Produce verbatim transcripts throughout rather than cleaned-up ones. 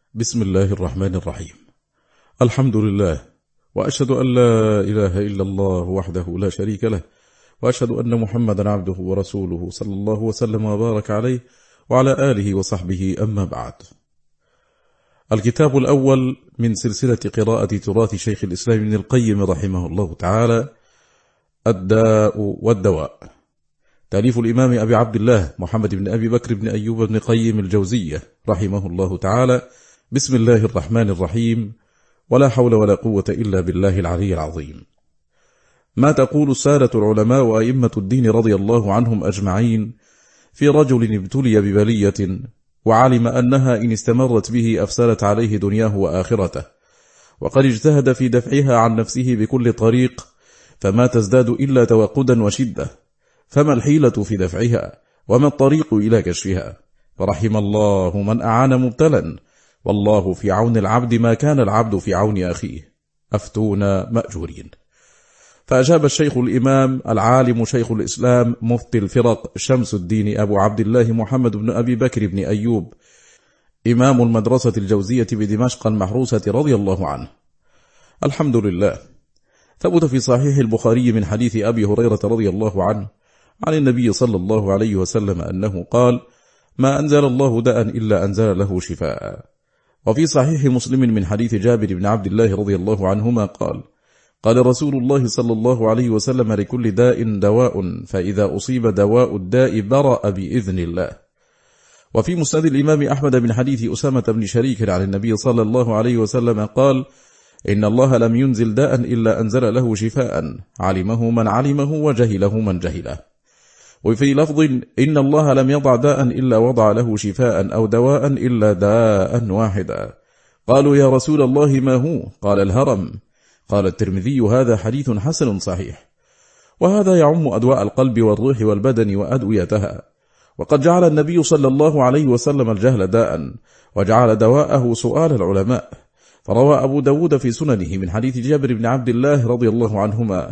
بسم الله الرحمن الرحيم. الحمد لله، وأشهد أن لا إله إلا الله وحده لا شريك له، وأشهد أن محمدا عبده ورسوله صلى الله وسلم وبارك عليه وعلى آله وصحبه، أما بعد. الكتاب الأول من سلسلة قراءة تراث شيخ الإسلام ابن القيم رحمه الله تعالى، الداء والدواء، تأليف الإمام أبي عبد الله محمد بن أبي بكر بن أيوب بن قيم الجوزية رحمه الله تعالى. بسم الله الرحمن الرحيم، ولا حول ولا قوة إلا بالله العلي العظيم. ما تقول السادة العلماء وأئمة الدين رضي الله عنهم أجمعين في رجل ابتلي ببلية وعلم أنها إن استمرت به أفسدت عليه دنياه وآخرته، وقد اجتهد في دفعها عن نفسه بكل طريق، فما تزداد إلا توقدا وشدة، فما الحيلة في دفعها وما الطريق إلى كشفها؟ فرحم الله من أعان مبتلا، والله في عون العبد ما كان العبد في عون أخيه، أفتونا مأجورين. فأجاب الشيخ الإمام العالم شيخ الإسلام مفتي الفرق شمس الدين أبو عبد الله محمد بن أبي بكر بن أيوب إمام المدرسة الجوزية بدمشق المحروسة رضي الله عنه: الحمد لله. ثبت في صحيح البخاري من حديث أبي هريرة رضي الله عنه عن النبي صلى الله عليه وسلم أنه قال: ما أنزل الله داء إلا أنزل له شفاء. وفي صحيح مسلم من حديث جابر بن عبد الله رضي الله عنهما قال: قال رسول الله صلى الله عليه وسلم: لكل داء دواء، فإذا أصيب دواء الداء برأ بإذن الله. وفي مسند الإمام أحمد من حديث أسامة بن شريك عن النبي صلى الله عليه وسلم قال: إن الله لم ينزل داء إلا أنزل له شفاء، علمه من علمه وجهله من جهله. وفي لفظ: إن الله لم يضع داء إلا وضع له شفاء أو دواء إلا داء واحدا. قالوا: يا رسول الله ما هو؟ قال: الهرم. قال الترمذي: هذا حديث حسن صحيح. وهذا يعم أدواء القلب والروح والبدن وأدويتها. وقد جعل النبي صلى الله عليه وسلم الجهل داء، وجعل دواءه سؤال العلماء. فروى أبو داود في سننه من حديث جابر بن عبد الله رضي الله عنهما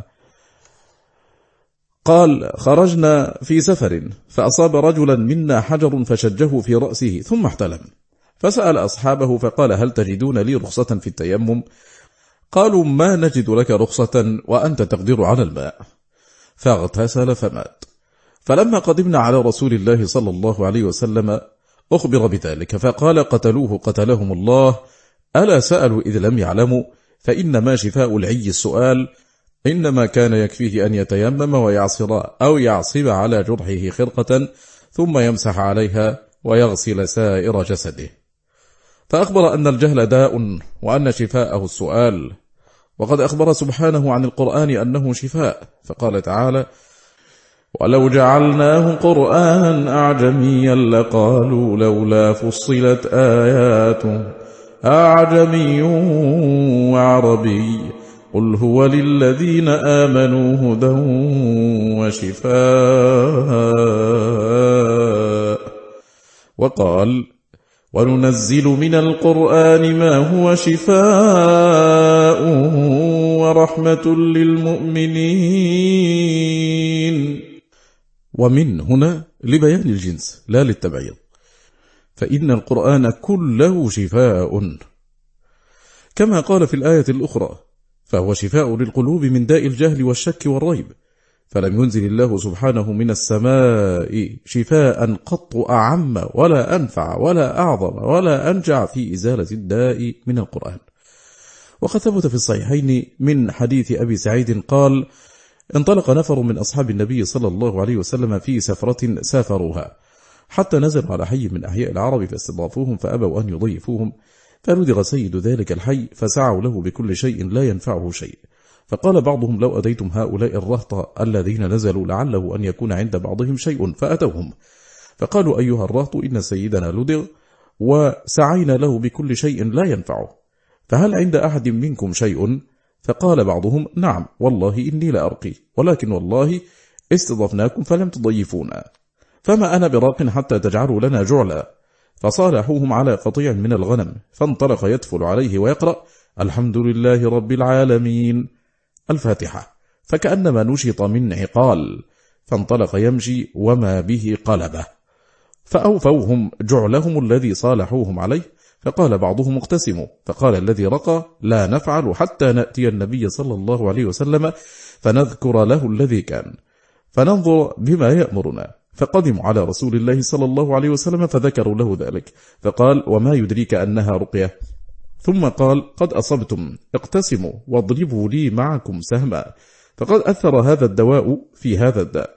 قال: خرجنا في سفر فأصاب رجلا منا حجر فشجه في رأسه ثم احتلم، فسأل أصحابه فقال: هل تجدون لي رخصة في التيمم؟ قالوا: ما نجد لك رخصة وأنت تقدر على الماء. فاغتسل فمات. فلما قدمنا على رسول الله صلى الله عليه وسلم أخبر بذلك، فقال: قتلوه قتلهم الله، ألا سألوا إذ لم يعلموا؟ فإنما شفاء العي السؤال، إنما كان يكفيه أن يتيمم ويعصر أو يعصب على جرحه خرقة ثم يمسح عليها ويغسل سائر جسده. فأخبر أن الجهل داء وأن شفاءه السؤال. وقد أخبر سبحانه عن القرآن أنه شفاء، فقال تعالى: ولو جعلناه قرآنا أعجميا لقالوا لولا فصلت آياته أعجمي وعربي قل هو للذين آمنوا هدى وشفاء. وقال: وننزل من القرآن ما هو شفاء ورحمة للمؤمنين. ومن هنا لبيان الجنس لا للتبعيض، فإن القرآن كله شفاء، كما قال في الآية الأخرى: فهو شفاء للقلوب من داء الجهل والشك والريب. فلم ينزل الله سبحانه من السماء شفاء قط أعم ولا أنفع ولا أعظم ولا أنجع في إزالة الداء من القرآن. وقد ثبت في الصحيحين من حديث أبي سعيد قال: انطلق نفر من أصحاب النبي صلى الله عليه وسلم في سفرة سافروها، حتى نزلوا على حي من أحياء العرب فاستضافوهم فأبوا أن يضيفوهم، فردغ سيد ذلك الحي فسعوا له بكل شيء لا ينفعه شيء. فقال بعضهم: لو أتيتم هؤلاء الرهط الذين نزلوا لعله أن يكون عند بعضهم شيء، فأتوهم فقالوا: أيها الرهط، إن سيدنا لدغ وسعينا له بكل شيء لا ينفعه، فهل عند أحد منكم شيء؟ فقال بعضهم: نعم والله إني لأرقي، ولكن والله استضفناكم فلم تضيفونا، فما أنا براق حتى تجعلوا لنا جعلا. فصالحوهم على قطيع من الغنم، فانطلق يدفل عليه ويقرأ: الحمد لله رب العالمين، الفاتحة، فكأنما نشط من عقال، فانطلق يمشي وما به قلبه. فأوفوهم جعلهم الذي صالحوهم عليه، فقال بعضهم اقتسموا، فقال الذي رقى لا نفعل حتى نأتي النبي صلى الله عليه وسلم فنذكر له الذي كان فننظر بما يأمرنا. فقدموا على رسول الله صلى الله عليه وسلم فذكروا له ذلك، فقال وما يدريك أنها رقية؟ ثم قال قد أصبتم، اقتسموا واضربوا لي معكم سهما. فقد أثر هذا الدواء في هذا الداء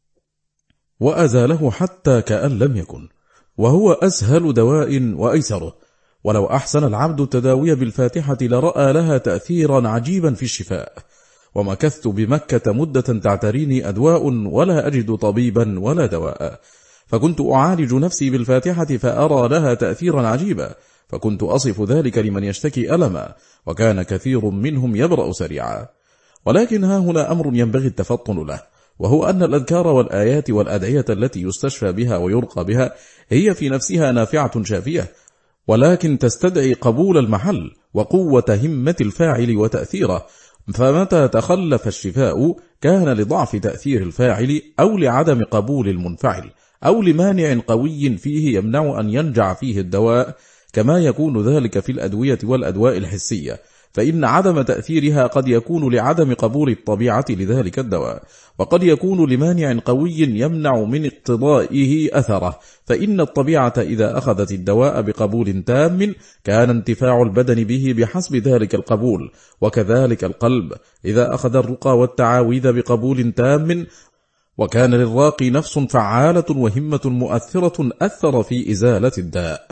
وأزاله حتى كأن لم يكن، وهو أسهل دواء وأيسره. ولو أحسن العبد التداوي بالفاتحة لرأى لها تأثيرا عجيبا في الشفاء. ومكثت بمكة مدة تعتريني أدواء ولا أجد طبيبا ولا دواء، فكنت أعالج نفسي بالفاتحة فأرى لها تأثيرا عجيبا، فكنت أصف ذلك لمن يشتكي ألما، وكان كثير منهم يبرأ سريعا. ولكن ها هنا أمر ينبغي التفطن له، وهو أن الأذكار والآيات والأدعية التي يستشفى بها ويرقى بها هي في نفسها نافعة شافية، ولكن تستدعي قبول المحل وقوة همة الفاعل وتأثيره. فمتى تخلف الشفاء كان لضعف تأثير الفاعل أو لعدم قبول المنفعل أو لمانع قوي فيه يمنع أن ينجع فيه الدواء، كما يكون ذلك في الأدوية والأدواء الحسية، فإن عدم تأثيرها قد يكون لعدم قبول الطبيعة لذلك الدواء، وقد يكون لمانع قوي يمنع من اقتضائه أثره، فإن الطبيعة إذا أخذت الدواء بقبول تام كان انتفاع البدن به بحسب ذلك القبول، وكذلك القلب إذا أخذ الرقى والتعاويذ بقبول تام وكان للراقي نفس فعالة وهمة مؤثرة أثر في إزالة الداء.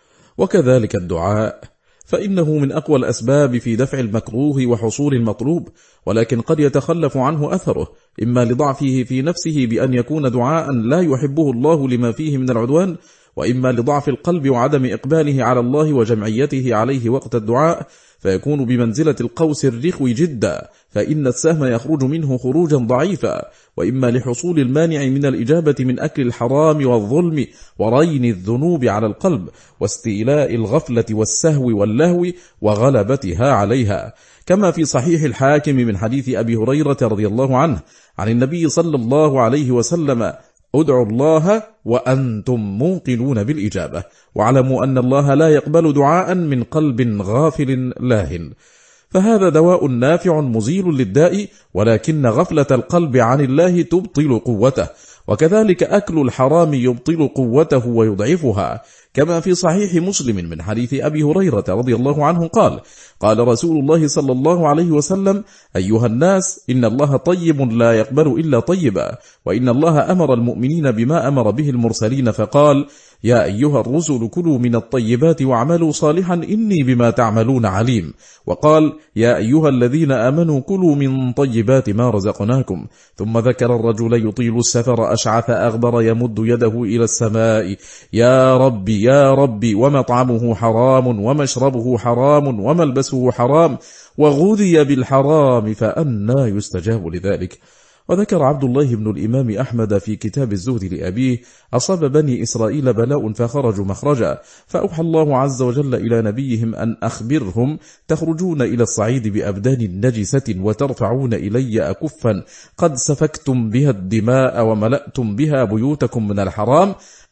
وكذلك الدعاء، فإنه من أقوى الأسباب في دفع المكروه وحصول المطلوب، ولكن قد يتخلف عنه أثره، إما لضعفه في نفسه بأن يكون دعاء لا يحبه الله لما فيه من العدوان، وإما لضعف القلب وعدم إقباله على الله وجمعيته عليه وقت الدعاء، فيكون بمنزلة القوس الرخو جدا، فإن السهم يخرج منه خروجا ضعيفا، وإما لحصول المانع من الإجابة من أكل الحرام والظلم ورين الذنوب على القلب واستيلاء الغفلة والسهو واللهو وغلبتها عليها، كما في صحيح الحاكم من حديث أبي هريرة رضي الله عنه عن النبي صلى الله عليه وسلم ادعوا الله وأنتم موقنون بالإجابة، واعلموا أن الله لا يقبل دعاء من قلب غافل لاهٍ. فهذا دواء نافع مزيل للداء، ولكن غفلة القلب عن الله تبطل قوته، وكذلك أكل الحرام يبطل قوته ويضعفها، كما في صحيح مسلم من حديث أبي هريرة رضي الله عنه قال قال رسول الله صلى الله عليه وسلم أيها الناس إن الله طيب لا يقبل إلا طيبا، وإن الله أمر المؤمنين بما أمر به المرسلين فقال يا أيها الرسل كلوا من الطيبات واعملوا صالحا إني بما تعملون عليم، وقال يا أيها الذين آمنوا كلوا من طيبات ما رزقناكم، ثم ذكر الرجل يطيل السفر أشعث أغبر يمد يده إلى السماء يا ربي يا ربي ومطعمه حرام ومشربه حرام وملبسه حرام وغذي بالحرام فأنى يستجاب لذلك. وذكر عبد الله بن الإمام أحمد في كتاب الزهد لأبيه أصاب بني إسرائيل بلاء فخرجوا مخرجا، فأوحى الله عز وجل إلى نبيهم أن أخبرهم تخرجون إلى الصعيد بأبدان نجسة وترفعون إلي أكفا قد سفكتم بها الدماء وملأتم بها بيوتكم من الحرام،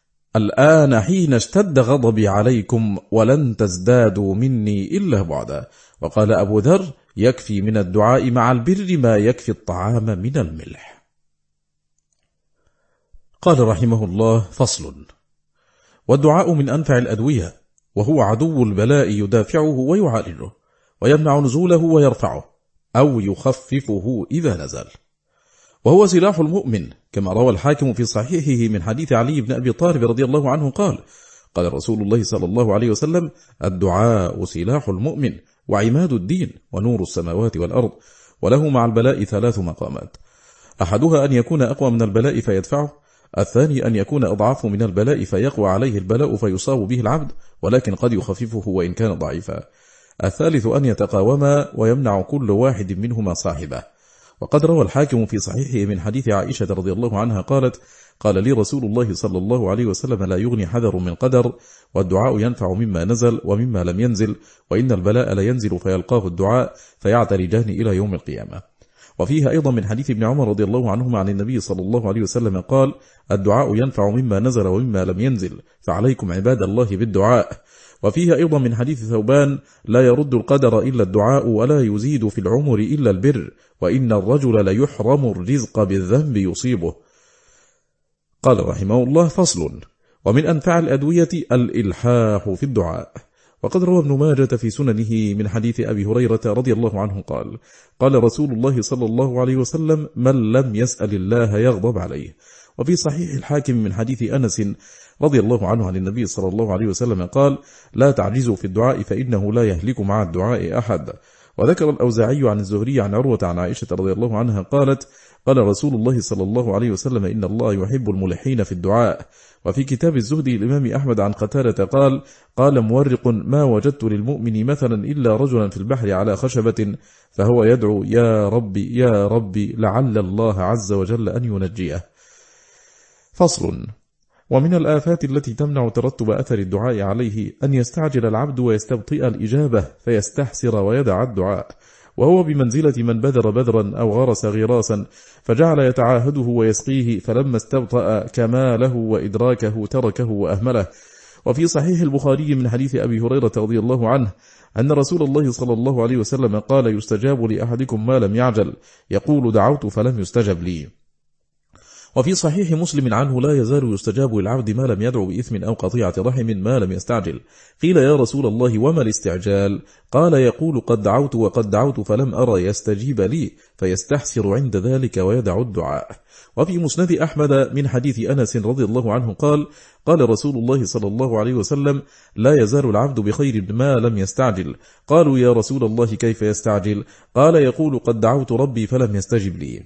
الآن حين اشتد غضبي عليكم ولن تزدادوا مني إلا بعدا. وقال أبو ذر يكفي من الدعاء مع البر ما يكفي الطعام من الملح. قال رحمه الله فصل. والدعاء من أنفع الأدوية، وهو عدو البلاء يدافعه ويعالجه ويمنع نزوله ويرفعه أو يخففه إذا نزل، وهو سلاح المؤمن، كما روى الحاكم في صحيحه من حديث علي بن أبي طالب رضي الله عنه قال قال رسول الله صلى الله عليه وسلم الدعاء سلاح المؤمن وعماد الدين ونور السماوات والأرض، وله مع البلاء ثلاث مقامات، أحدها أن يكون أقوى من البلاء فيدفعه، الثاني أن يكون أضعف من البلاء فيقوى عليه البلاء فيصاب به العبد ولكن قد يخففه وإن كان ضعيفا، الثالث أن يتقاوما ويمنع كل واحد منهما صاحبه. وقد روى الحاكم في صحيحه من حديث عائشة رضي الله عنها قالت قال لي رسول الله صلى الله عليه وسلم لا يغني حذر من قدر، والدعاء ينفع مما نزل ومما لم ينزل، وإن البلاء لا ينزل فيلقاه الدعاء فيعترجان إلى يوم القيامة. وفيها أيضا من حديث ابن عمر رضي الله عنهما عن النبي صلى الله عليه وسلم قال: الدعاء ينفع مما نزل ومما لم ينزل، فعليكم عباد الله بالدعاء. وفيها أيضا من حديث ثوبان: لا يرد القدر إلا الدعاء، ولا يزيد في العمر إلا البر، وإن الرجل ليحرم الرزق بالذنب يصيبه. قال رحمه الله: فصل. ومن أنفع الأدوية الإلحاح في الدعاء. وقد روى ابن ماجة في سننه من حديث أبي هريرة رضي الله عنه قال: قال رسول الله صلى الله عليه وسلم: من لم يسأل الله يغضب عليه. وفي صحيح الحاكم من حديث أنس رضي الله عنه عن النبي صلى الله عليه وسلم قال: لا تعجزوا في الدعاء فإنه لا يهلك مع الدعاء أحد. وذكر الأوزاعي عن الزهري عن عروة عن عائشة رضي الله عنها قالت: قال رسول الله صلى الله عليه وسلم: إن الله يحب الملحين في الدعاء. وفي كتاب الزهد الإمام أحمد عن قتادة قال: قال مورق: ما وجدت للمؤمن مثلا إلا رجلا في البحر على خشبة فهو يدعو: يا ربي يا ربي، لعل الله عز وجل أن ينجيه. فصل. ومن الآفات التي تمنع ترتب أثر الدعاء عليه أن يستعجل العبد ويستبطئ الإجابة فيستحسر ويدع الدعاء، وهو بمنزلة من بذر بذرا أو غرس غراسا فجعل يتعاهده ويسقيه، فلما استبطأ كماله وإدراكه تركه وأهمله. وفي صحيح البخاري من حديث أبي هريرة رضي الله عنه أن رسول الله صلى الله عليه وسلم قال: يستجاب لأحدكم ما لم يعجل، يقول: دعوت فلم يستجب لي. وفي صحيح مسلم عنه: لا يزال يستجاب للعبد ما لم يدعو بإثم أو قطيعة رحم ما لم يستعجل. قيل: يا رسول الله وما الاستعجال؟ قال: يقول: قد دعوت وقد دعوت فلم أرى يستجيب لي، فيستحسر عند ذلك ويدع الدعاء. وفي مسند أحمد من حديث أنس رضي الله عنه قال: قال رسول الله صلى الله عليه وسلم: لا يزال العبد بخير ما لم يستعجل. قالوا: يا رسول الله كيف يستعجل؟ قال: يقول: قد دعوت ربي فلم يستجب لي.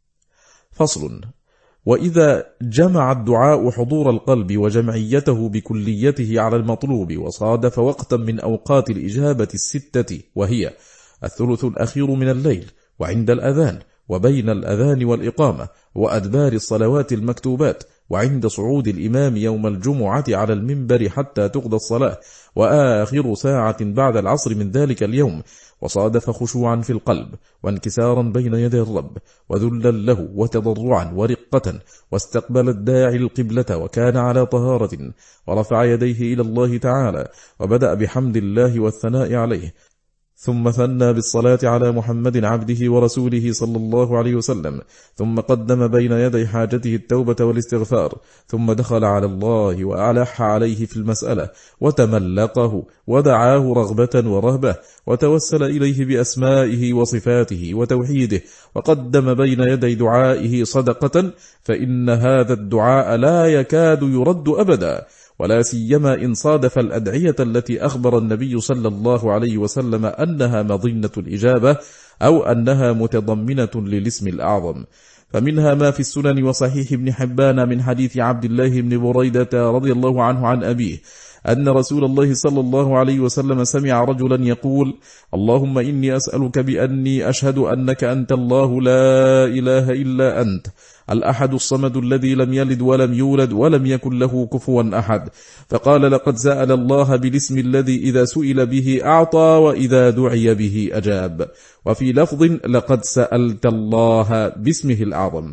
فصل. وإذا جمع الدعاء حضور القلب وجمعيته بكليته على المطلوب، وصادف وقتا من أوقات الإجابة الستة، وهي الثلث الأخير من الليل، وعند الأذان، وبين الأذان والإقامة، وأدبار الصلوات المكتوبات، وعند صعود الإمام يوم الجمعة على المنبر حتى تقضى الصلاة، وآخر ساعة بعد العصر من ذلك اليوم، وصادف خشوعا في القلب وانكسارا بين يدي الرب وذلا له وتضرعا ورقة، واستقبل الداعي القبلة وكان على طهارة، ورفع يديه إلى الله تعالى، وبدأ بحمد الله والثناء عليه، ثم ثنى بالصلاة على محمد عبده ورسوله صلى الله عليه وسلم، ثم قدم بين يدي حاجته التوبة والاستغفار، ثم دخل على الله وألح عليه في المسألة وتملقه ودعاه رغبة ورهبة، وتوسل إليه بأسمائه وصفاته وتوحيده، وقدم بين يدي دعائه صدقة، فإن هذا الدعاء لا يكاد يرد أبدا، ولا سيما إن صادف الأدعية التي أخبر النبي صلى الله عليه وسلم أنها مظنة الإجابة، أو أنها متضمنة للاسم الأعظم. فمنها ما في السنن وصحيح ابن حبان من حديث عبد الله بن بريدة رضي الله عنه عن أبيه أن رسول الله صلى الله عليه وسلم سمع رجلا يقول: اللهم إني أسألك بأني أشهد أنك أنت الله لا إله إلا أنت الأحد الصمد الذي لم يلد ولم يولد ولم يكن له كفوا أحد. فقال: لقد سأل الله بالاسم الذي إذا سئل به أعطى وإذا دعي به أجاب. وفي لفظ: لقد سألت الله باسمه الأعظم.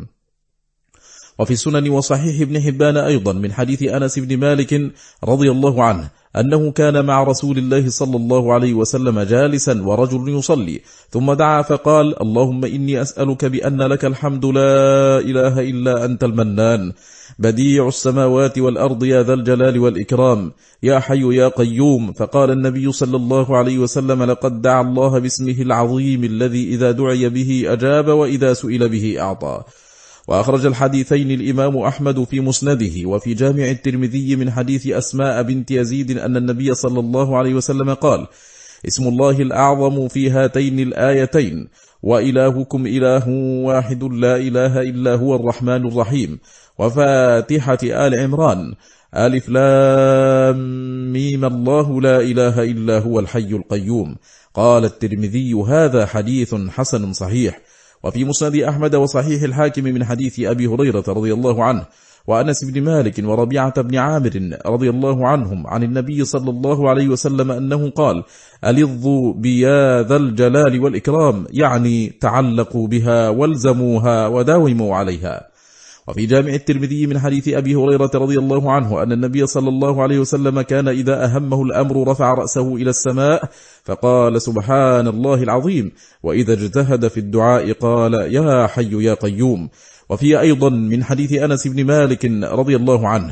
وفي السنن وصحيح ابن حبان أيضا من حديث أنس بن مالك رضي الله عنه أنه كان مع رسول الله صلى الله عليه وسلم جالسا ورجل يصلي، ثم دعا فقال: اللهم إني أسألك بأن لك الحمد لا إله إلا أنت المنان، بديع السماوات والأرض يا ذا الجلال والإكرام، يا حي يا قيوم. فقال النبي صلى الله عليه وسلم: لقد دعا الله باسمه العظيم الذي إذا دعي به أجاب وإذا سئل به أعطى. وأخرج الحديثين الإمام أحمد في مسنده، وفي جامع الترمذي من حديث أسماء بنت يزيد أن النبي صلى الله عليه وسلم قال: اسم الله الأعظم في هاتين الآيتين: وإلهكم إله واحد لا إله إلا هو الرحمن الرحيم. وفاتحة آل عمران: ألف لام ميم الله لا إله إلا هو الحي القيوم. قال الترمذي: هذا حديث حسن صحيح. وفي مسند أحمد وصحيح الحاكم من حديث أبي هريرة رضي الله عنه: وأنس بن مالك وربيعة بن عامر رضي الله عنهم عن النبي صلى الله عليه وسلم أنه قال: ألظوا بيا ذا الجلال والإكرام، يعني تعلقوا بها والزموها وداوموا عليها. وفي جامع الترمذي من حديث أبي هريرة رضي الله عنه أن النبي صلى الله عليه وسلم كان إذا أهمه الأمر رفع رأسه إلى السماء فقال: سبحان الله العظيم، وإذا اجتهد في الدعاء قال: يا حي يا قيوم. وفي أيضا من حديث أنس بن مالك رضي الله عنه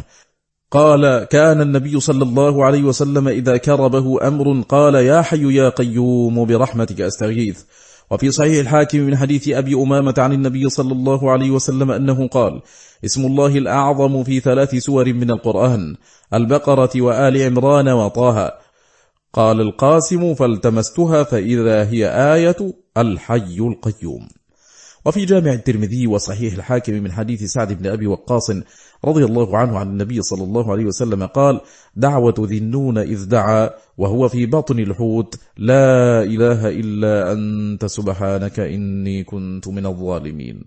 قال: كان النبي صلى الله عليه وسلم إذا كربه أمر قال: يا حي يا قيوم برحمتك أستغيث. وفي صحيح الحاكم من حديث أبي أمامة عن النبي صلى الله عليه وسلم أنه قال: اسم الله الأعظم في ثلاث سور من القرآن: البقرة وآل عمران وطه. قال القاسم: فالتمستها فإذا هي آية الحي القيوم. وفي جامع الترمذي وصحيح الحاكم من حديث سعد بن أبي وقاص رضي الله عنه عن النبي صلى الله عليه وسلم قال: دعوة ذي النون إذ دعا وهو في بطن الحوت: لا إله إلا أنت سبحانك إني كنت من الظالمين.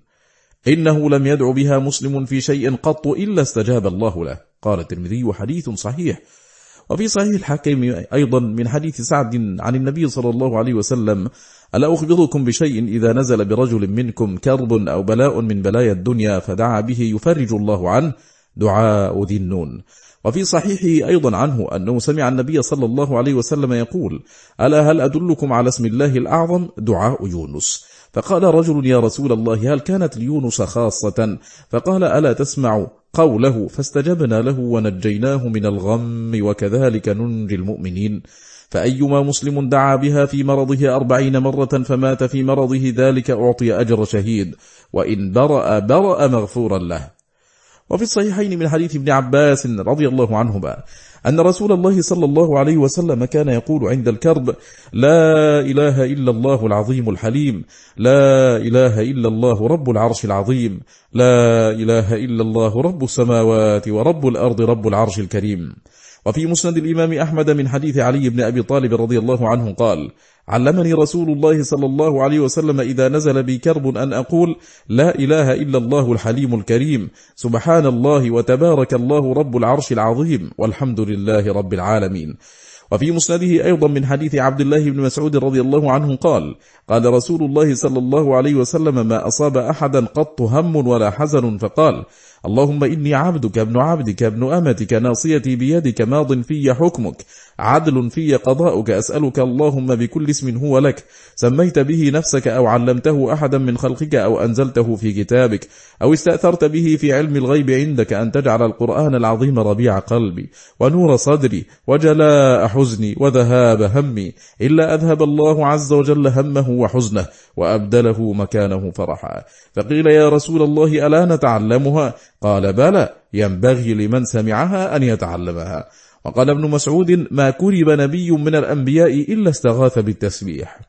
إنه لم يدع بها مسلم في شيء قط إلا استجاب الله له. قال الترمذي: حديث صحيح. وفي صحيح الحاكم أيضا من حديث سعد عن النبي صلى الله عليه وسلم: ألا أخبركم بشيء إذا نزل برجل منكم كرب أو بلاء من بلايا الدنيا فدعا به يفرج الله عنه؟ دعاء ذي النون. وفي صحيحه أيضا عنه أنه سمع النبي صلى الله عليه وسلم يقول: ألا هل أدلكم على اسم الله الأعظم؟ دعاء يونس. فقال رجل: يا رسول الله، هل كانت ليونس خاصة؟ فقال: ألا تسمع قوله: فاستجبنا له ونجيناه من الغم وكذلك ننجي المؤمنين. فأيما مسلم دعا بها في مرضه أربعين مرة فمات في مرضه ذلك أعطي أجر شهيد، وإن برأ برأ مغفورا له. وفي الصحيحين من حديث ابن عباس رضي الله عنهما أن رسول الله صلى الله عليه وسلم كان يقول عند الكرب: لا إله إلا الله العظيم الحليم، لا إله إلا الله رب العرش العظيم، لا إله إلا الله رب السماوات ورب الأرض رب العرش الكريم. وفي مسند الإمام أحمد من حديث علي بن أبي طالب رضي الله عنه قال: علمني رسول الله صلى الله عليه وسلم إذا نزل بي كرب أن أقول: لا إله إلا الله الحليم الكريم، سبحان الله وتبارك الله رب العرش العظيم، والحمد لله رب العالمين. وفي مسنده أيضا من حديث عبد الله بن مسعود رضي الله عنه قال: قال رسول الله صلى الله عليه وسلم: ما أصاب أحدا قط هم ولا حزن فقال: اللهم إني عبدك ابن عبدك ابن أمتك ناصيتي بيدك ماض في حكمك عدل في قضاؤك، أسألك اللهم بكل اسم هو لك سميت به نفسك أو علمته أحدا من خلقك أو أنزلته في كتابك أو استأثرت به في علم الغيب عندك أن تجعل القرآن العظيم ربيع قلبي ونور صدري وجلاء حزني وذهاب همي، إلا أذهب الله عز وجل همه وحزنه وأبدله مكانه فرحا. فقيل: يا رسول الله ألا نتعلمها؟ قال: بلى، ينبغي لمن سمعها أن يتعلمها. وقال ابن مسعود: ما كرب نبي من الأنبياء إلا استغاث بالتسبيح.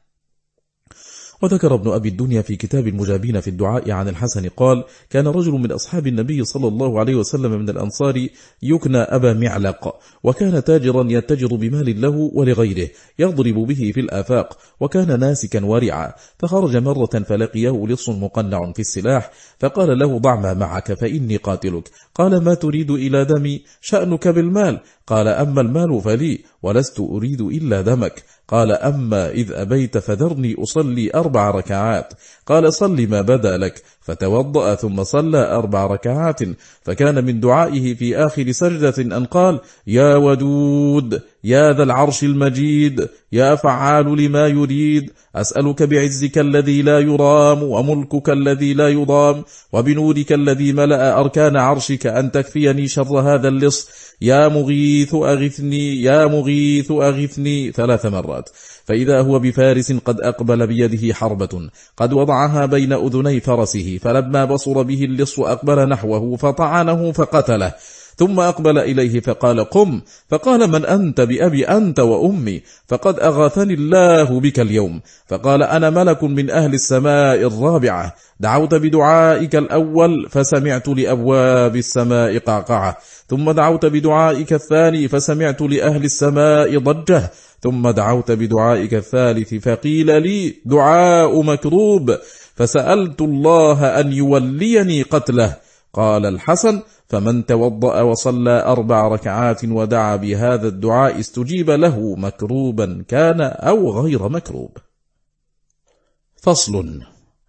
وذكر ابن أبي الدنيا في كتاب المجابين في الدعاء عن الحسن قال: كان رجل من أصحاب النبي صلى الله عليه وسلم من الأنصار يكنى أبا معلق، وكان تاجرا يتجر بمال له ولغيره يضرب به في الآفاق، وكان ناسكا ورعا. فخرج مرة فلقيه لص مقنع في السلاح، فقال له: ضع ما معك فإني قاتلك. قال: ما تريد إلى دمي؟ شأنك بالمال. قال: أما المال فلي ولست أريد إلا دمك. قال: أما إذ أبيت فذرني أصلي أربع ركعات. قال: صل ما بدا لك. فتوضأ ثم صلى أربع ركعات، فكان من دعائه في آخر سجدة أن قال: يا ودود، يا ذا العرش المجيد، يا فعال لما يريد، أسألك بعزك الذي لا يرام وملكك الذي لا يضام وبنورك الذي ملأ أركان عرشك أن تكفيني شر هذا اللص، يا مغيث أغثني، يا مغيث أغثني ثلاث مرات. فإذا هو بفارس قد أقبل بيده حربة قد وضعها بين أذني فرسه، فلما بصر به اللص أقبل نحوه فطعنه فقتله، ثم أقبل إليه فقال: قم. فقال: من أنت؟ بأبي أنت وأمي، فقد أغاثني الله بك اليوم. فقال: أنا ملك من أهل السماء الرابعة، دعوت بدعائك الأول فسمعت لأبواب السماء قعقعة، ثم دعوت بدعائك الثاني فسمعت لأهل السماء ضجة، ثم دعوت بدعائك الثالث فقيل لي دعاء مكروب، فسألت الله أن يوليني قتله، قال الحسن: فمن توضأ وصلى أربع ركعات ودعا بهذا الدعاء استجيب له مكروبا كان أو غير مكروب. فصل.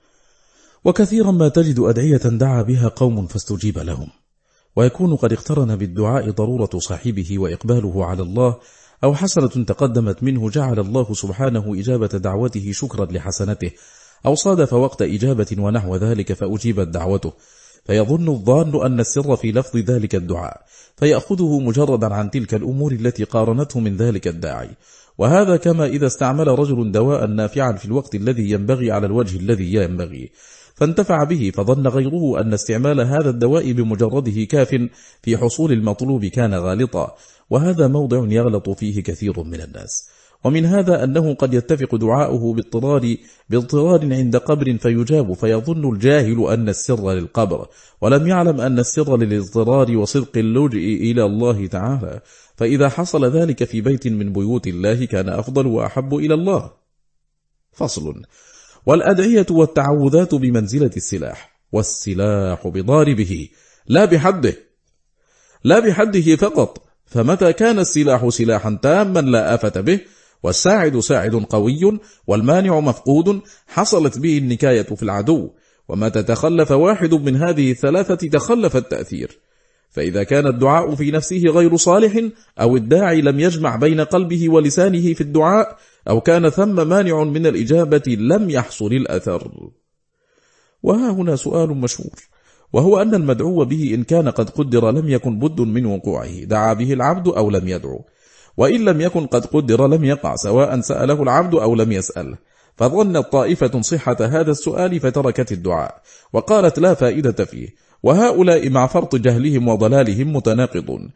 وكثيرا ما تجد أدعية دعا بها قوم فاستجيب لهم، ويكون قد اقترن بالدعاء ضرورة صاحبه وإقباله على الله، أو حسنة تقدمت منه جعل الله سبحانه إجابة دعوته شكرا لحسنته، أو صادف وقت إجابة ونحو ذلك فأجيبت دعوته، فيظن الظان أن السر في لفظ ذلك الدعاء، فيأخذه مجردا عن تلك الأمور التي قارنته من ذلك الداعي. وهذا كما إذا استعمل رجل دواء نافعا في الوقت الذي ينبغي على الوجه الذي ينبغي، فانتفع به، فظن غيره أن استعمال هذا الدواء بمجرده كاف في حصول المطلوب كان غالطا، وهذا موضع يغلط فيه كثير من الناس. ومن هذا أنه قد يتفق دعاؤه باضطرار باضطرار عند قبر فيجاب، فيظن الجاهل أن السر للقبر، ولم يعلم أن السر للاضطرار وصدق اللجئ إلى الله تعالى، فإذا حصل ذلك في بيت من بيوت الله كان أفضل وأحب إلى الله. فصل. والأدعية والتعوذات بمنزلة السلاح، والسلاح بضاربه لا بحده لا بحده فقط، فمتى كان السلاح سلاحا تاما لا آفة به، والساعد ساعد قوي، والمانع مفقود، حصلت به النكاية في العدو، ومتى تخلف واحد من هذه الثلاثة تخلف التأثير. فإذا كان الدعاء في نفسه غير صالح، أو الداعي لم يجمع بين قلبه ولسانه في الدعاء، أو كان ثم مانع من الإجابة، لم يحصل الأثر. وها هنا سؤال مشهور، وهو أن المدعو به إن كان قد قدر لم يكن بد من وقوعه، دعا به العبد أو لم يدعو، وإن لم يكن قد قدر لم يقع، سواء سأله العبد أو لم يسأله. فظنت طائفة صحة هذا السؤال فتركت الدعاء، وقالت لا فائدة فيه، وهؤلاء مع فرط جهلهم وضلالهم متناقضون،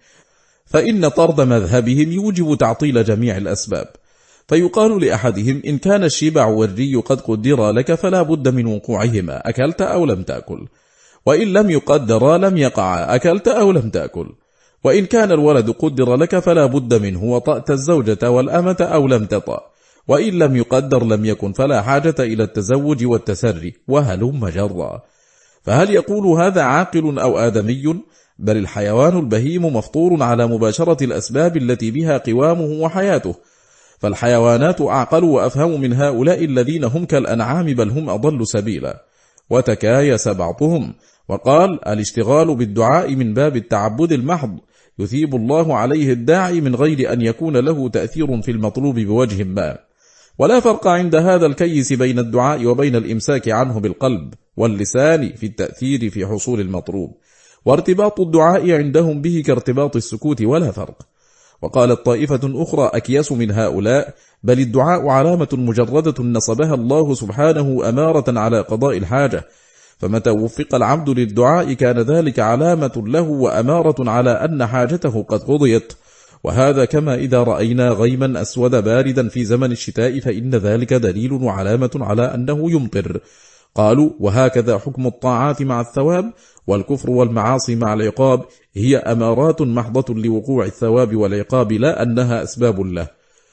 فإن طرد مذهبهم يوجب تعطيل جميع الأسباب. فيقال لأحدهم: إن كان الشبع والري قد قدر لك فلا بد من وقوعهما، أكلت أو لم تأكل، وإن لم يقدر لم يقع، أكلت أو لم تأكل. وإن كان الولد قدر لك فلا بد منه، وطأت الزوجة والأمة أو لم تطأ، وإن لم يقدر لم يكن، فلا حاجة إلى التزوج والتسري، وهلم جرا. فهل يقول هذا عاقل أو آدمي؟ بل الحيوان البهيم مفطور على مباشرة الأسباب التي بها قوامه وحياته، فالحيوانات أعقل وأفهم من هؤلاء الذين هم كالأنعام، بل هم أضل سبيلا. وتكايس بعضهم وقال: الاشتغال بالدعاء من باب التعبد المحض، يثيب الله عليه الداعي من غير أن يكون له تأثير في المطلوب بوجه ما. ولا فرق عند هذا الكيس بين الدعاء وبين الإمساك عنه بالقلب واللسان في التأثير في حصول المطلوب، وارتباط الدعاء عندهم به كارتباط السكوت ولا فرق. وقالت طائفة أخرى أكيس من هؤلاء: بل الدعاء علامة مجردة نصبها الله سبحانه أمارة على قضاء الحاجة، فمتى وفق العبد للدعاء كان ذلك علامة له وأمارة على أن حاجته قد قضيت. وهذا كما إذا رأينا غيما أسود باردا في زمن الشتاء فإن ذلك دليل وعلامة على أنه يمطر. قالوا: وهكذا حكم الطاعات مع الثواب، والكفر والمعاصي مع العقاب هي أمارات محضة لوقوع الثواب والعقاب، لا أنها أسباب له.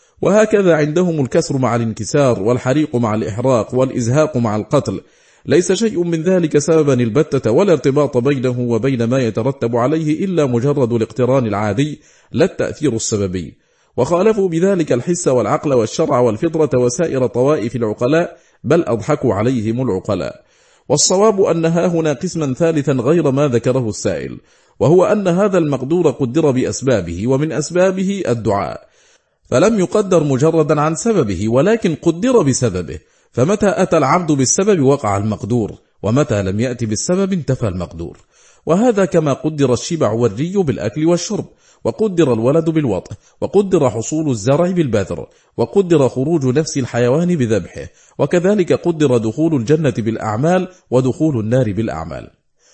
وهكذا عندهم الكسر مع الانكسار، والحريق مع الإحراق، والإزهاق مع القتل، ليس شيء من ذلك سببا البتة، ولا ارتباط بينه وبين ما يترتب عليه إلا مجرد الاقتران العادي، لا التأثير السببي. وخالفوا بذلك الحس والعقل والشرع والفطرة وسائر طوائف العقلاء، بل أضحكوا عليهم العقلاء. والصواب أنها هنا قسما ثالثا غير ما ذكره السائل، وهو أن هذا المقدور قدر بأسبابه، ومن أسبابه الدعاء، فلم يقدر مجردا عن سببه، ولكن قدر بسببه. فمتى أتى العبد بالسبب وقع المقدور، ومتى لم يأتي بالسبب انتفى المقدور. وهذا كما قدر الشبع والري بالأكل والشرب، وقدر الولد بالوطء، وقدر حصول الزرع بالبذر، وقدر خروج نفس الحيوان بذبحه، وكذلك قدر دخول الجنة بالأعمال ودخول النار بالأعمال.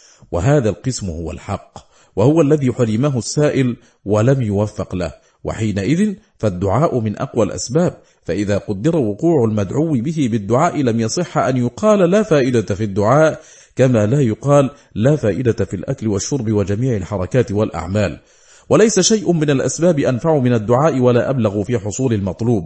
وهذا القسم هو الحق، وهو الذي حرمه السائل ولم يوفق له، وحينئذ فالدعاء من أقوى الأسباب. فإذا قدر وقوع المدعو به بالدعاء لم يصح أن يقال لا فائدة في الدعاء، كما لا يقال لا فائدة في الأكل والشرب وجميع الحركات والأعمال. وليس شيء من الأسباب أنفع من الدعاء ولا أبلغ في حصول المطلوب.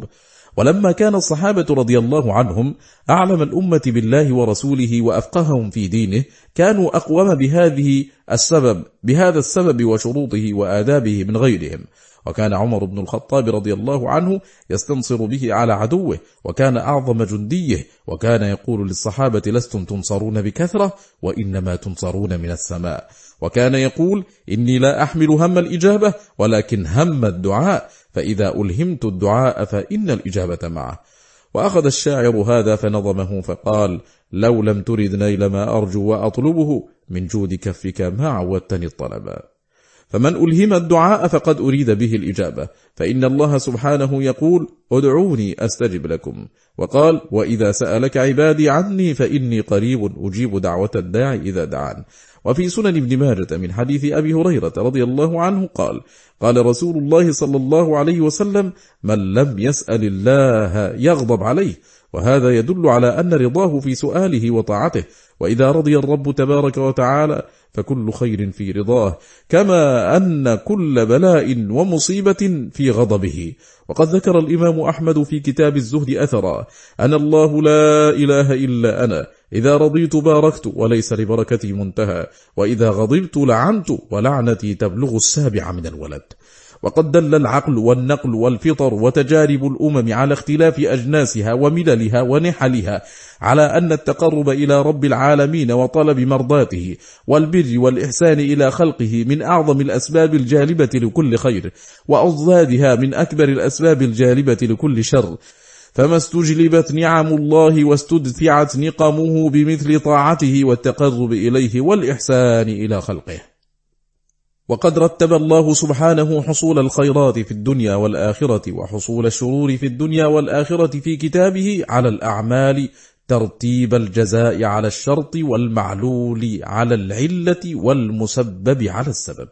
ولما كان الصحابة رضي الله عنهم أعلم الأمة بالله ورسوله وأفقههم في دينه، كانوا أقوم بهذه السبب بهذا السبب وشروطه وآدابه من غيرهم. وكان عمر بن الخطاب رضي الله عنه يستنصر به على عدوه، وكان أعظم جنديه، وكان يقول للصحابة: لستم تنصرون بكثرة، وإنما تنصرون من السماء. وكان يقول: إني لا أحمل هم الإجابة، ولكن هم الدعاء، فإذا ألهمت الدعاء فإن الإجابة معه. وأخذ الشاعر هذا فنظمه فقال: لو لم ترد نيل ما أرجو وأطلبه، من جود كفك ما عودتني الطلبا. فمن ألهم الدعاء فقد أريد به الإجابة، فإن الله سبحانه يقول: ادعوني أستجب لكم، وقال: وإذا سألك عبادي عني فإني قريب أجيب دعوة الداعي إذا دعان. وفي سنن ابن ماجه من حديث أبي هريرة رضي الله عنه قال: قال رسول الله صلى الله عليه وسلم: من لم يسأل الله يغضب عليه. وهذا يدل على أن رضاه في سؤاله وطاعته، وإذا رضي الرب تبارك وتعالى فكل خير في رضاه، كما أن كل بلاء ومصيبة في غضبه. وقد ذكر الإمام أحمد في كتاب الزهد أثرا: أنا الله لا إله إلا أنا، إذا رضيت باركت وليس لبركتي منتهى، وإذا غضبت لعنت ولعنتي تبلغ السابع من الولد. وقد دل العقل والنقل والفطر وتجارب الأمم على اختلاف أجناسها ومللها ونحلها على أن التقرب إلى رب العالمين وطلب مرضاته والبر والإحسان إلى خلقه من أعظم الأسباب الجالبة لكل خير، وأضدادها من أكبر الأسباب الجالبة لكل شر. فما استجلبت نعم الله واستدفعت نقمه بمثل طاعته والتقرب إليه والإحسان إلى خلقه. وقد رتب الله سبحانه حصول الخيرات في الدنيا والآخرة وحصول الشرور في الدنيا والآخرة في كتابه على الأعمال ترتيب الجزاء على الشرط والمعلول على العلة والمسبب على السبب.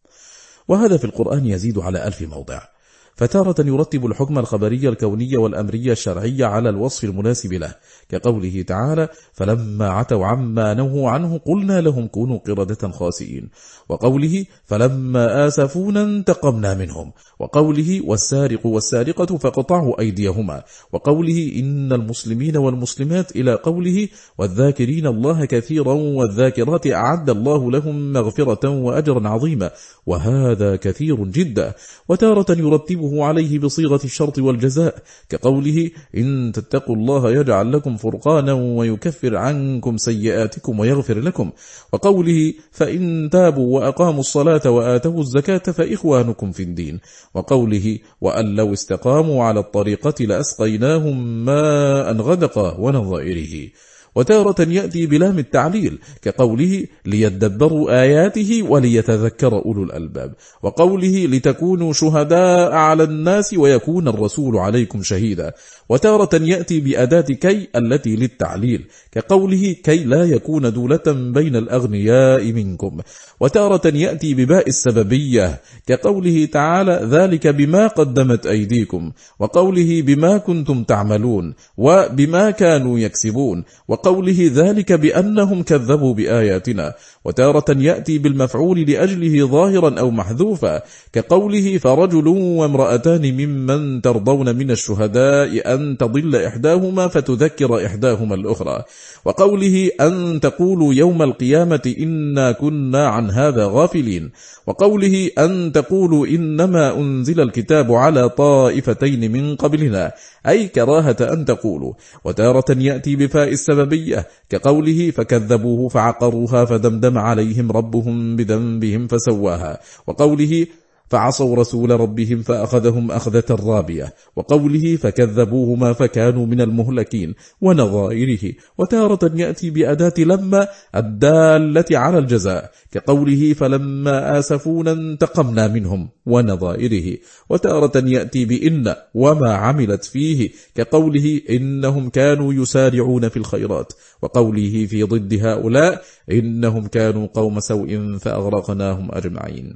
وهذا في القرآن يزيد على ألف موضع. فتارة يرتب الحكم الخبري الكوني والأمري الشرعي على الوصف المناسب له، كقوله تعالى: فلما عتوا عما نهوا عنه قلنا لهم كونوا قردة خاسئين، وقوله: فلما آسفونا انتقمنا منهم، وقوله: والسارق والسارقة فاقطعوا أيديهما، وقوله: إن المسلمين والمسلمات، إلى قوله: والذاكرين الله كثيرا والذاكرات أعد الله لهم مغفرة وأجرا عظيما، وهذا كثير جدا. وتارة يرتبه عليه بصيغة الشرط والجزاء، كقوله: إن تتقوا الله يجعل لكم فرقانا ويكفر عنكم سيئاتكم ويغفر لكم، وقوله: فإن تابوا وأقاموا الصلاة وآتوا الزكاة فإخوانكم في الدين، وقوله: وأن لو استقاموا على الطريقة لأسقيناهم ماء غدقا، ونظائره. وتارة يأتي بلام التعليل، كقوله: ليدبروا آياته وليتذكر أولو الألباب، وقوله: لتكونوا شهداء على الناس ويكون الرسول عليكم شهيدا. وتارة يأتي بأداة كي التي للتعليل، كقوله: كي لا يكون دولة بين الأغنياء منكم. وتارة يأتي بباء السببية، كقوله تعالى: ذلك بما قدمت أيديكم، وقوله: بما كنتم تعملون، وبما كانوا يكسبون، وقوله: ذلك بأنهم كذبوا بآياتنا. وتارة يأتي بالمفعول لأجله ظاهرا أو محذوفا، كقوله: فرجل وامرأتان ممن ترضون من الشهداء أن تضل إحداهما فتذكر إحداهما الأخرى، وقوله: أن تقولوا يوم القيامة إنا كنا عن هذا غافلين، وقوله: أن تقولوا إنما أنزل الكتاب على طائفتين من قبلنا، أي كراهة أن تقولوا. وتارة يأتي بفاء السببية، كقوله: فكذبوه فعقروها فدمدم عليهم ربهم بذنبهم فسواها، وقوله: فعصوا رسول ربهم فأخذهم أخذة رابية، وقوله: فكذبوهما فكانوا من المهلكين، ونظائره. وتارة يأتي بأداة لما الدالة على الجزاء، كقوله: فلما آسفونا انتقمنا منهم، ونظائره. وتارة يأتي بإن وما عملت فيه، كقوله: إنهم كانوا يسارعون في الخيرات، وقوله في ضد هؤلاء: إنهم كانوا قوم سوء فأغرقناهم أجمعين.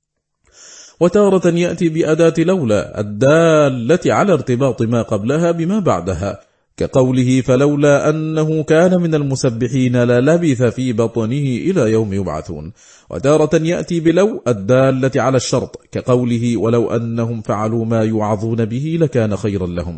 وتارة يأتي بأداة لولا الدالة على ارتباط ما قبلها بما بعدها، كقوله: فلولا أنه كان من المسبحين للبث في بطنه إلى يوم يبعثون. وتارة يأتي بلو الدالة على الشرط، كقوله: ولو أنهم فعلوا ما يوعظون به لكان خيرا لهم.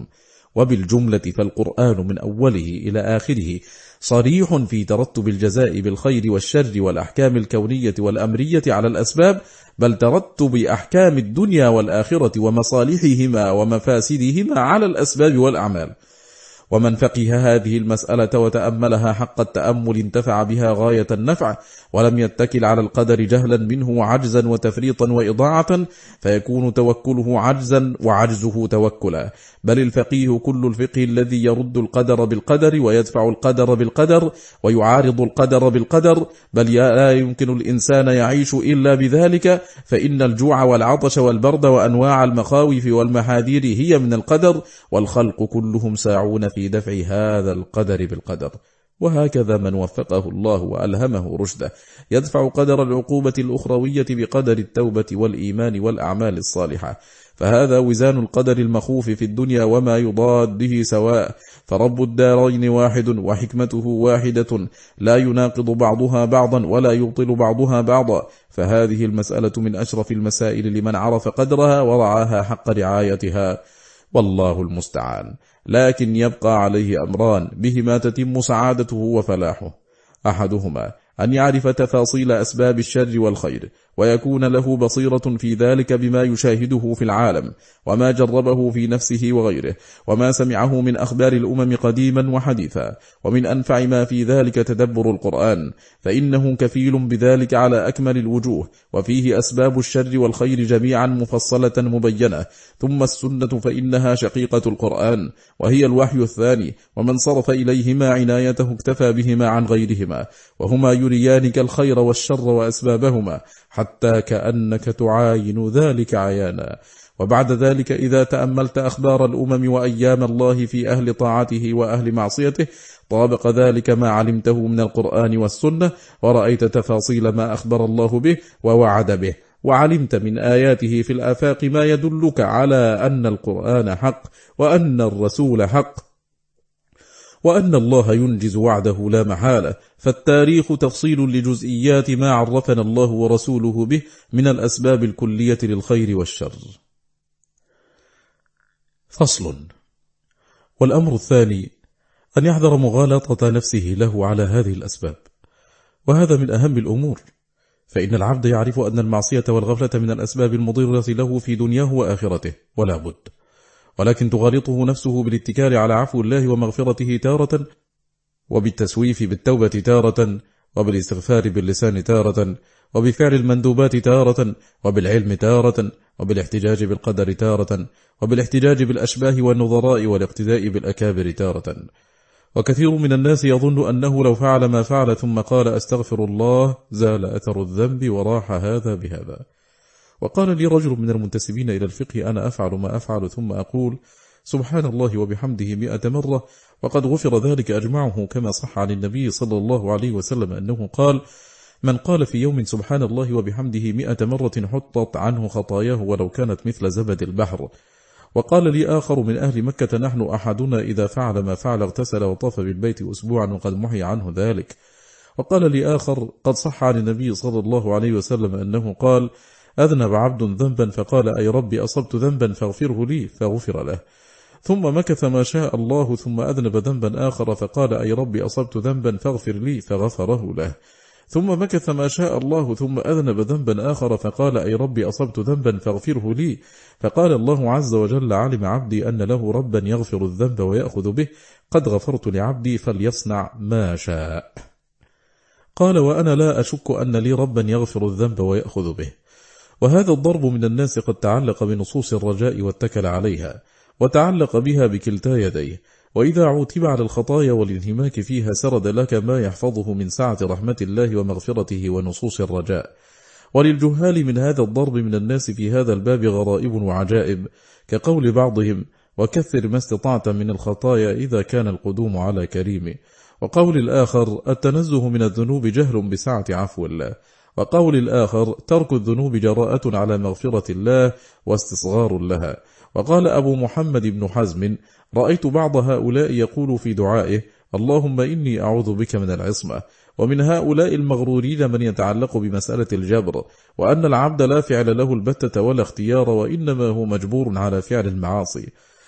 وبالجملة فالقرآن من أوله إلى آخره صريح في ترتب الجزاء بالخير والشر والأحكام الكونية والأمرية على الأسباب، بل ترتب أحكام الدنيا والآخرة ومصالحهما ومفاسدهما على الأسباب والأعمال. ومن فقه هذه المسألة وتأملها حق التأمل انتفع بها غاية النفع، ولم يتكل على القدر جهلا منه وعجزا وتفريطا وإضاعة، فيكون توكله عجزا وعجزه توكلا. بل الفقيه كل الفقه الذي يرد القدر بالقدر ويدفع القدر بالقدر ويعارض القدر بالقدر، بل لا يمكن الإنسان يعيش إلا بذلك، فإن الجوع والعطش والبرد وأنواع المخاوف والمحاذير هي من القدر، والخلق كلهم ساعون في دفع هذا القدر بالقدر. وهكذا من وفقه الله وألهمه رشده يدفع قدر العقوبة الأخروية بقدر التوبة والإيمان والأعمال الصالحة، فهذا وزان القدر المخوف في الدنيا وما يضاده سواء، فرب الدارين واحد وحكمته واحدة لا يناقض بعضها بعضا ولا يبطل بعضها بعضا. فهذه المسألة من أشرف المسائل لمن عرف قدرها ورعاها حق رعايتها، والله المستعان. لكن يبقى عليه أمران بهما تتم سعادته وفلاحه: أحدهما أن يعرف تفاصيل أسباب الشر والخير، ويكون له بصيرة في ذلك بما يشاهده في العالم وما جربه في نفسه وغيره وما سمعه من أخبار الأمم قديما وحديثا. ومن أنفع ما في ذلك تدبر القرآن، فإنه كفيل بذلك على أكمل الوجوه، وفيه أسباب الشر والخير جميعا مفصلة مبينة. ثم السنة فإنها شقيقة القرآن وهي الوحي الثاني، ومن صرف إليهما عنايته اكتفى بهما عن غيرهما، وهما يريانك الخير والشر وأسبابهما حتى كأنك تعاين ذلك عيانا. وبعد ذلك إذا تأملت أخبار الأمم وأيام الله في أهل طاعته وأهل معصيته، طابق ذلك ما علمته من القرآن والسنة، ورأيت تفاصيل ما أخبر الله به ووعد به، وعلمت من آياته في الآفاق ما يدلك على أن القرآن حق، وأن الرسول حق، وأن الله ينجز وعده لا محالة. فالتاريخ تفصيل لجزئيات ما عرفنا الله ورسوله به من الأسباب الكلية للخير والشر. فصل. والأمر الثاني أن يحذر مغالطة نفسه له على هذه الأسباب، وهذا من أهم الأمور، فإن العبد يعرف أن المعصية والغفلة من الأسباب المضرة له في دنياه وآخرته ولا بد، ولكن تغالطه نفسه بالاتكال على عفو الله ومغفرته تارة، وبالتسويف بالتوبة تارة، وبالاستغفار باللسان تارة، وبفعل المندوبات تارة، وبالعلم تارة، وبالاحتجاج بالقدر تارة، وبالاحتجاج بالأشباه والنظراء والاقتداء بالأكابر تارة. وكثير من الناس يظن أنه لو فعل ما فعل ثم قال أستغفر الله زال أثر الذنب وراح هذا بهذا. وقال لي رجل من المنتسبين إلى الفقه: أنا أفعل ما أفعل ثم أقول سبحان الله وبحمده مئة مرة، وقد غفر ذلك أجمعه، كما صح عن النبي صلى الله عليه وسلم أنه قال: من قال في يوم سبحان الله وبحمده مئة مرة حطت عنه خطاياه ولو كانت مثل زبد البحر. وقال لي آخر من أهل مكة: نحن أحدنا إذا فعل ما فعل اغتسل وطاف بالبيت أسبوعا وقد محي عنه ذلك. وقال لي آخر: قد صح عن النبي صلى الله عليه وسلم أنه قال: أذنب عبد ذنبا فقال أي ربي أصبت ذنبا فاغفره لي فغفر له، ثم مكث ما شاء الله ثم أذنب ذنبا آخر فقال أي ربي أصبت ذنبا فاغفر لي فغفره له، ثم مكث ما شاء الله ثم أذنب ذنبا آخر فقال أي ربي أصبت ذنبا فاغفره لي، فقال الله عز وجل: علم عبدي أن له ربا يغفر الذنب ويأخذ به، قد غفرت لعبدي فليصنع ما شاء. قال: وأنا لا أشك أن لي ربا يغفر الذنب ويأخذ به. وهذا الضرب من الناس قد تعلق بنصوص الرجاء واتكل عليها، وتعلق بها بكلتا يديه، وإذا عوتب على الخطايا والانهماك فيها سرد لك ما يحفظه من سعة رحمة الله ومغفرته ونصوص الرجاء. وللجهال من هذا الضرب من الناس في هذا الباب غرائب وعجائب، كقول بعضهم: وكثر ما استطعت من الخطايا إذا كان القدوم على كريم، وقول الآخر: التنزه من الذنوب جهل بسعة عفو الله، وقول الآخر: ترك الذنوب جراءة على مغفرة الله واستصغار لها. وقال أبو محمد بن حزم: رأيت بعض هؤلاء يقول في دعائه: اللهم إني أعوذ بك من العصمة. ومن هؤلاء المغرورين من يتعلق بمسألة الجبر، وأن العبد لا فعل له البتة ولا اختيار، وإنما هو مجبور على فعل المعاصي.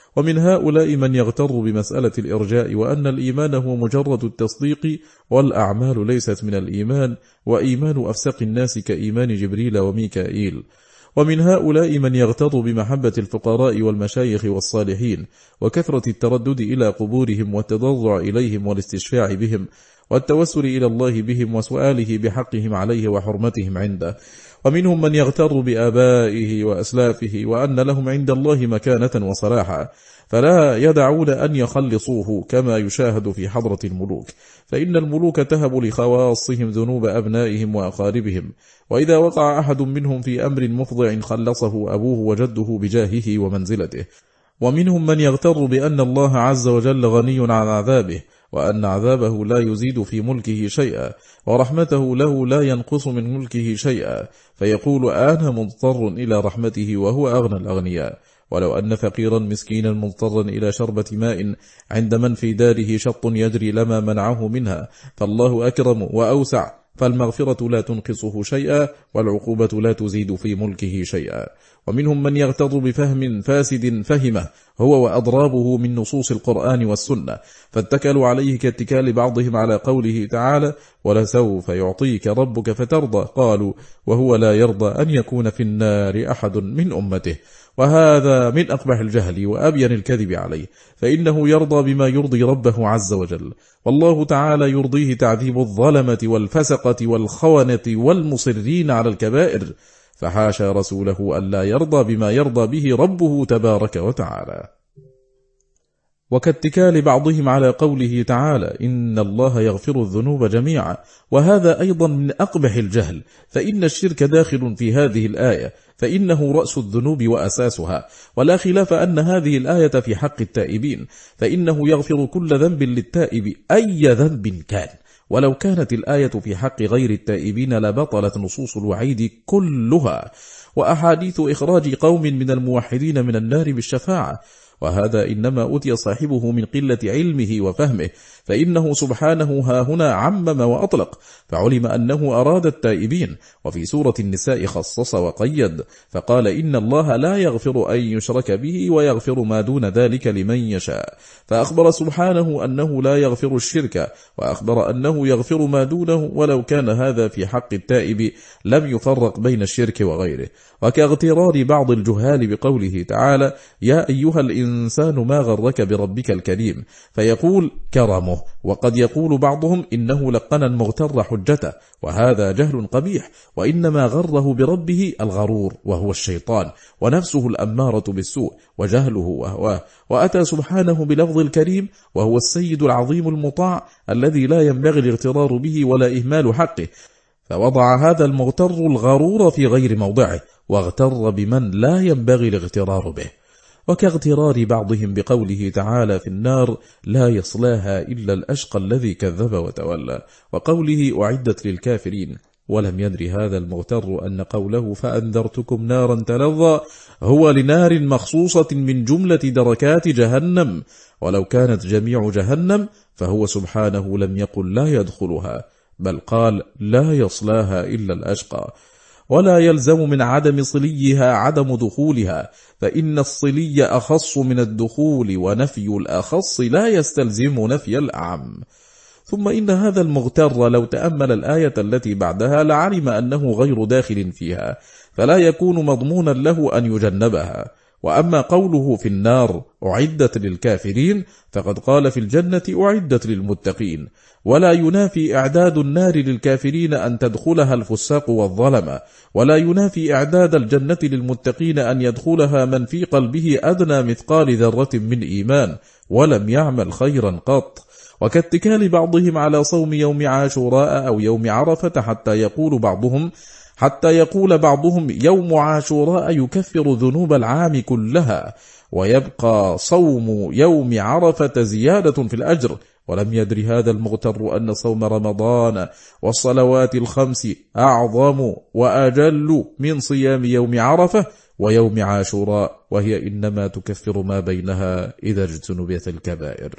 ومن هؤلاء من يغتر بمسألة الإرجاء وأن الإيمان هو مجرد التصديق والأعمال ليست من الإيمان، وإيمان أفسق الناس كإيمان جبريل وميكائيل. ومن هؤلاء من يغتر بمحبة الفقراء والمشايخ والصالحين وكثرة التردد إلى قبورهم والتضرع إليهم والاستشفاع بهم والتوسل إلى الله بهم وسؤاله بحقهم عليه وحرمتهم عنده. ومنهم من يغتر بآبائه وأسلافه وأن لهم عند الله مكانة وصلاحا، فلا يدعون أن يخلصوه كما يشاهد في حضرة الملوك، فإن الملوك تهب لخواصهم ذنوب أبنائهم وأقاربهم، وإذا وقع أحد منهم في أمر مفضع خلصه أبوه وجده بجاهه ومنزلته. ومنهم من يغتر بأن الله عز وجل غني عن عذابه، وأن عذابه لا يزيد في ملكه شيئا، ورحمته له لا ينقص من ملكه شيئا، فيقول أنا مضطر إلى رحمته وهو أغنى الأغنياء. ولو أن فقيرا مسكينا مضطرا إلى شربة ماء عند من في داره شط يجري لما منعه منها، فالله أكرم وأوسع، فالمغفرة لا تنقصه شيئا والعقوبة لا تزيد في ملكه شيئا. ومنهم من يغتر بفهم فاسد فهمه هو وأضرابه من نصوص القرآن والسنة، فاتكلوا عليه كاتكال بعضهم على قوله تعالى ولسوف يعطيك ربك فترضى، قالوا وهو لا يرضى أن يكون في النار أحد من أمته. وهذا من أقبح الجهل وأبين الكذب عليه، فإنه يرضى بما يرضي ربه عز وجل، والله تعالى يرضيه تعذيب الظلمة والفسقة والخونة والمصرين على الكبائر، فحاشا رسوله ألا يرضى بما يرضى به ربه تبارك وتعالى. وكاتكال بعضهم على قوله تعالى إن الله يغفر الذنوب جميعا، وهذا أيضا من أقبح الجهل، فإن الشرك داخل في هذه الآية، فإنه رأس الذنوب وأساسها، ولا خلاف أن هذه الآية في حق التائبين، فإنه يغفر كل ذنب للتائب أي ذنب كان، ولو كانت الآية في حق غير التائبين لبطلت نصوص الوعيد كلها، وأحاديث إخراج قوم من الموحدين من النار بالشفاعة، وهذا إنما أتي صاحبه من قلة علمه وفهمه، فإنه سبحانه ها هنا عمم وأطلق، فعلم أنه أراد التائبين، وفي سورة النساء خصص وقيد فقال إن الله لا يغفر أن يشرك به ويغفر ما دون ذلك لمن يشاء، فأخبر سبحانه أنه لا يغفر الشرك، وأخبر أنه يغفر ما دونه، ولو كان هذا في حق التائب لم يفرق بين الشرك وغيره. وكاغترار بعض الجهال بقوله تعالى يا أيها الإنسان ما غرك بربك الكريم، فيقول كرمه، وقد يقول بعضهم إنه لقنا المغتر حجته، وهذا جهل قبيح، وإنما غره بربه الغرور وهو الشيطان، ونفسه الأمارة بالسوء وجهله وهواه، وأتى سبحانه بلفظ الكريم وهو السيد العظيم المطاع الذي لا ينبغي الاغترار به ولا إهمال حقه، فوضع هذا المغتر الغرور في غير موضعه، واغتر بمن لا ينبغي الاغترار به. وكاغترار بعضهم بقوله تعالى في النار لا يصلاها إلا الأشقى الذي كذب وتولى، وقوله أعدت للكافرين، ولم يدري هذا المغتر أن قوله فأنذرتكم نارا تلظى هو لنار مخصوصة من جملة دركات جهنم، ولو كانت جميع جهنم فهو سبحانه لم يقل لا يدخلها، بل قال لا يصلاها إلا الأشقى. ولا يلزم من عدم صليها عدم دخولها، فإن الصلي أخص من الدخول، ونفي الأخص لا يستلزم نفي الأعم. ثم إن هذا المغتر لو تأمل الآية التي بعدها لعلم أنه غير داخل فيها، فلا يكون مضمونا له أن يجنبها. وأما قوله في النار أعدت للكافرين، فقد قال في الجنة أعدت للمتقين، ولا ينافي إعداد النار للكافرين أن تدخلها الفساق والظلمة، ولا ينافي إعداد الجنة للمتقين أن يدخلها من في قلبه أدنى مثقال ذرة من إيمان ولم يعمل خيرا قط. وكاتكال بعضهم على صوم يوم عاشوراء أو يوم عرفة حتى يقول بعضهم حتى يقول بعضهم يوم عاشوراء يكفر ذنوب العام كلها، ويبقى صوم يوم عرفة زيادة في الأجر، ولم يدري هذا المغتر أن صوم رمضان والصلوات الخمس أعظم وأجل من صيام يوم عرفة ويوم عاشوراء، وهي إنما تكفر ما بينها إذا اجتنبت الكبائر.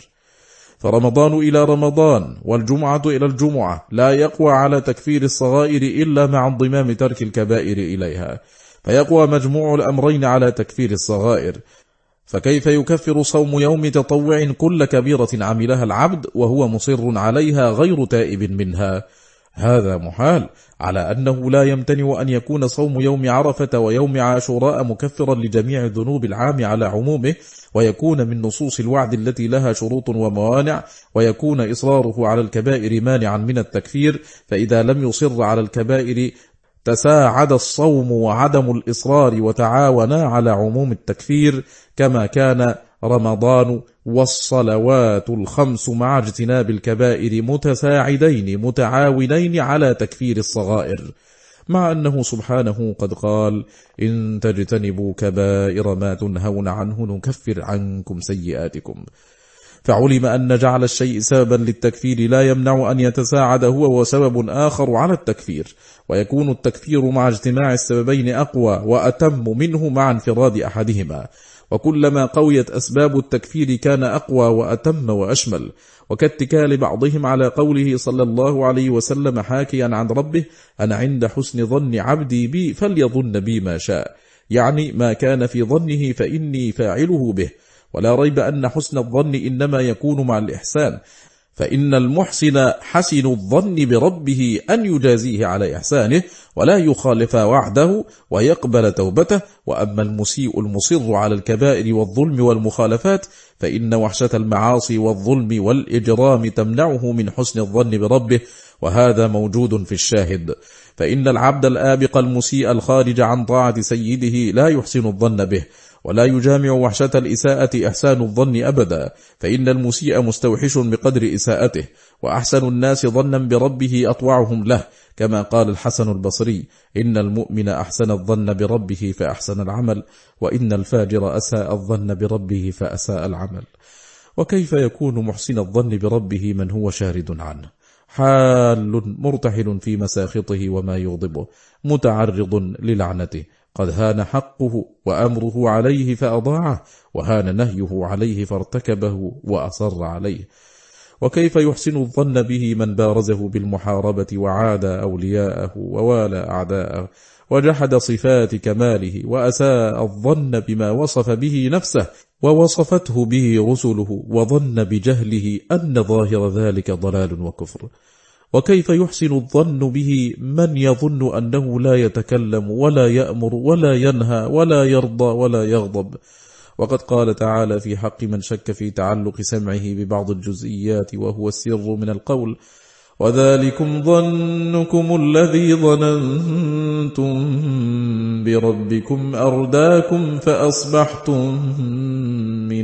فرمضان إلى رمضان والجمعة إلى الجمعة لا يقوى على تكفير الصغائر إلا مع انضمام ترك الكبائر إليها، فيقوى مجموع الأمرين على تكفير الصغائر. فكيف يكفر صوم يوم تطوع كل كبيرة عملها العبد وهو مصر عليها غير تائب منها؟ هذا محال، على أنه لا يمتنع أن يكون صوم يوم عرفة ويوم عاشوراء مكفرا لجميع الذنوب العام على عمومه، ويكون من نصوص الوعد التي لها شروط وموانع، ويكون إصراره على الكبائر مانعا من التكفير، فإذا لم يصر على الكبائر تساعد الصوم وعدم الإصرار وتعاونا على عموم التكفير، كما كان رمضان والصلوات الخمس مع اجتناب الكبائر متساعدين متعاونين على تكفير الصغائر، مع أنه سبحانه قد قال: إن تجتنبوا كبائر ما تنهون عنه نكفر عنكم سيئاتكم. فعلم أن جعل الشيء سببا للتكفير لا يمنع أن يتساعد هو وسبب آخر على التكفير، ويكون التكفير مع اجتماع السببين أقوى وأتم منه مع انفراد أحدهما، وكلما قويت أسباب التكفير كان أقوى وأتم وأشمل، وكاتكال بعضهم على قوله صلى الله عليه وسلم حاكيا عن ربه: أنا عند حسن ظن عبدي بي فليظن بي ما شاء، يعني ما كان في ظنه فإني فاعله به. ولا ريب أن حسن الظن إنما يكون مع الإحسان، فإن المحسن حسن الظن بربه أن يجازيه على إحسانه ولا يخالف وعده ويقبل توبته. وأما المسيء المصر على الكبائر والظلم والمخالفات فإن وحشة المعاصي والظلم والإجرام تمنعه من حسن الظن بربه، وهذا موجود في الشاهد. فإن العبد الآبق المسيء الخارج عن طاعة سيده لا يحسن الظن به، ولا يجامع وحشة الإساءة إحسان الظن أبدا، فإن المسيء مستوحش بقدر إساءته، وأحسن الناس ظنا بربه أطوعهم له، كما قال الحسن البصري: إن المؤمن أحسن الظن بربه فأحسن العمل، وإن الفاجر أساء الظن بربه فأساء العمل. وكيف يكون محسن الظن بربه من هو شارد عنه، حال مرتحل في مساخطه وما يغضبه، متعرض للعنته، قد هان حقه وأمره عليه فأضاعه، وهان نهيه عليه فارتكبه وأصر عليه. وكيف يحسن الظن به من بارزه بالمحاربة وعاد أولياءه ووالى أعداءه وجحد صفات كماله وأساء الظن بما وصف به نفسه ووصفته به رسله، وظن بجهله أن ظاهر ذلك ضلال وكفر. وكيف يحسن الظن به من يظن أنه لا يتكلم ولا يأمر ولا ينهى ولا يرضى ولا يغضب. وقد قال تعالى في حق من شك في تعلق سمعه ببعض الجزئيات وهو السر من القول: وذلكم ظنكم الذي ظننتم بربكم أرداكم فأصبحتم من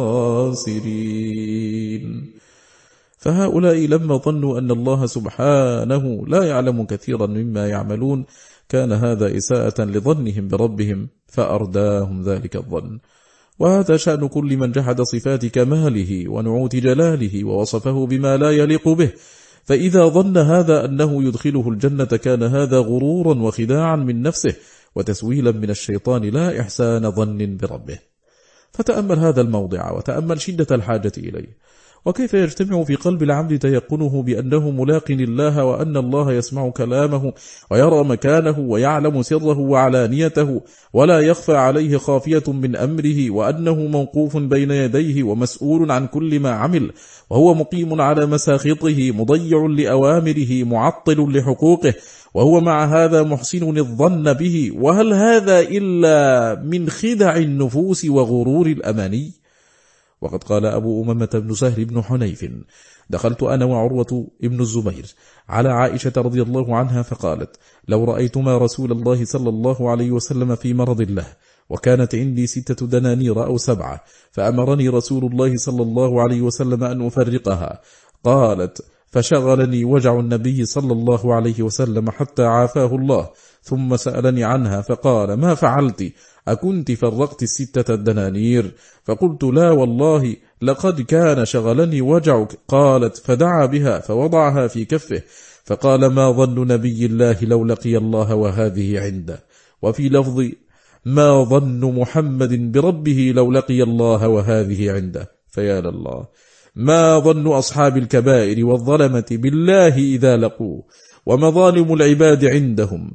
الخاسرين. فهؤلاء لما ظنوا أن الله سبحانه لا يعلم كثيرا مما يعملون كان هذا إساءة لظنهم بربهم فأرداهم ذلك الظن. وهذا شأن كل من جحد صفات كماله ونعوت جلاله ووصفه بما لا يليق به، فإذا ظن هذا أنه يدخله الجنة كان هذا غرورا وخداعا من نفسه وتسويلا من الشيطان لا إحسان ظن بربه. فتأمل هذا الموضع وتأمل شدة الحاجة إليه، وكيف يجتمع في قلب العبد تيقنه بأنه ملاق الله وأن الله يسمع كلامه ويرى مكانه ويعلم سره وعلانيته ولا يخفى عليه خافية من أمره، وأنه موقوف بين يديه ومسؤول عن كل ما عمل، وهو مقيم على مساخطه مضيع لأوامره معطل لحقوقه، وهو مع هذا محسن الظن به. وهل هذا إلا من خدع النفوس وغرور الأماني؟ وقد قال أبو أمامة بن سهل بن حنيف: دخلت أنا وعروة ابن الزبير على عائشة رضي الله عنها فقالت: لو رأيتما رسول الله صلى الله عليه وسلم في مرض له، وكانت عندي ستة دنانير أو سبعة، فأمرني رسول الله صلى الله عليه وسلم أن أفرقها. قالت: فشغلني وجع النبي صلى الله عليه وسلم حتى عافاه الله، ثم سألني عنها فقال: ما فعلت؟ أكنت فرقت الستة الدنانير؟ فقلت: لا والله، لقد كان شغلني وجعك. قالت: فدعا بها فوضعها في كفه، فقال: ما ظن نبي الله لو لقي الله وهذه عنده؟ وفي لفظ: ما ظن محمد بربه لو لقي الله وهذه عنده؟ فيا لله، ما ظن أصحاب الكبائر والظلمة بالله إذا لقوه، ومظالم العباد عندهم؟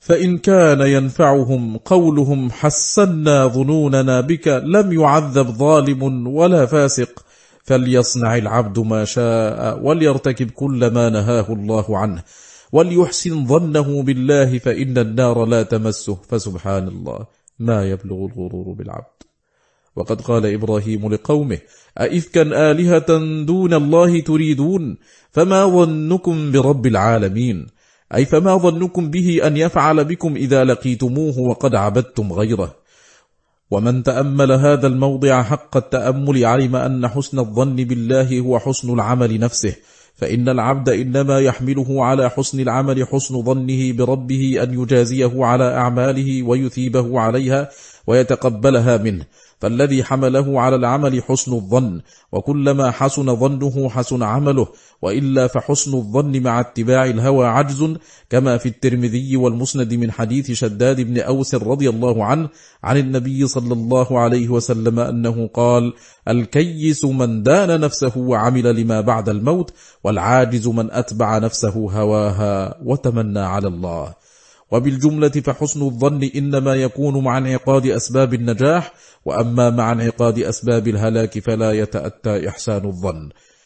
فإن كان ينفعهم قولهم حسنا ظنوننا بك لم يعذب ظالم ولا فاسق، فليصنع العبد ما شاء وليرتكب كل ما نهاه الله عنه، وليحسن ظنه بالله فإن النار لا تمسه، فسبحان الله ما يبلغ الغرور بالعبد. وقد قال إبراهيم لقومه: أئفكا آلهة دون الله تريدون، فما ظنكم برب العالمين، أي فما ظنكم به أن يفعل بكم إذا لقيتموه وقد عبدتم غيره. ومن تأمل هذا الموضع حق التأمل علم أن حسن الظن بالله هو حسن العمل نفسه، فإن العبد إنما يحمله على حسن العمل حسن ظنه بربه أن يجازيه على أعماله ويثيبه عليها ويتقبلها منه، فالذي حمله على العمل حسن الظن، وكلما حسن ظنه حسن عمله، وإلا فحسن الظن مع اتباع الهوى عجز، كما في الترمذي والمسند من حديث شداد بن أوس رضي الله عنه عن النبي صلى الله عليه وسلم أنه قال: الكيس من دان نفسه وعمل لما بعد الموت، والعاجز من أتبع نفسه هواها وتمنى على الله. وبالجملة فحسن الظن إنما يكون مع انعقاد أسباب النجاح، وأما مع انعقاد أسباب الهلاك فلا يتأتى إحسان الظن.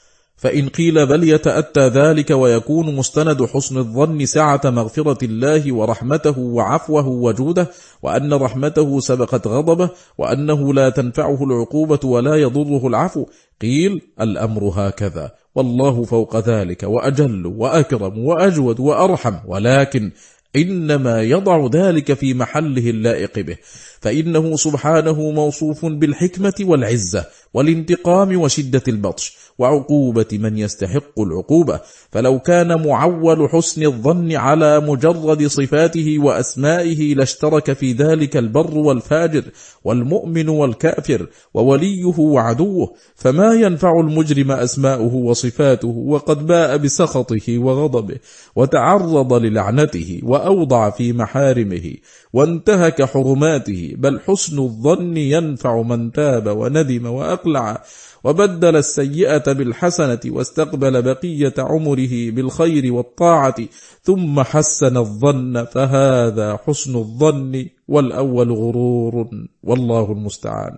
فإن قيل بل يتأتى ذلك ويكون مستند حسن الظن سعة مغفرة الله ورحمته وعفوه وجوده، وأن رحمته سبقت غضبه، وأنه لا تنفعه العقوبة ولا يضره العفو، قيل الأمر هكذا، والله فوق ذلك وأجل وأكرم وأجود وأرحم، ولكن إنما يضع ذلك في محله اللائق به، فإنه سبحانه موصوف بالحكمة والعزة والانتقام وشدة البطش وعقوبة من يستحق العقوبة، فلو كان معول حسن الظن على مجرد صفاته وأسمائه لاشترك في ذلك البر والفاجر والمؤمن والكافر ووليه وعدوه، فما ينفع المجرم أسماؤه وصفاته وقد باء بسخطه وغضبه وتعرض للعنته وأوضع في محارمه وانتهك حرماته، بل حسن الظن ينفع من تاب وندم وأقلع وبدل السيئة بالحسنة واستقبل بقية عمره بالخير والطاعة ثم حسن الظن، فهذا حسن الظن، والأول غرور، والله المستعان.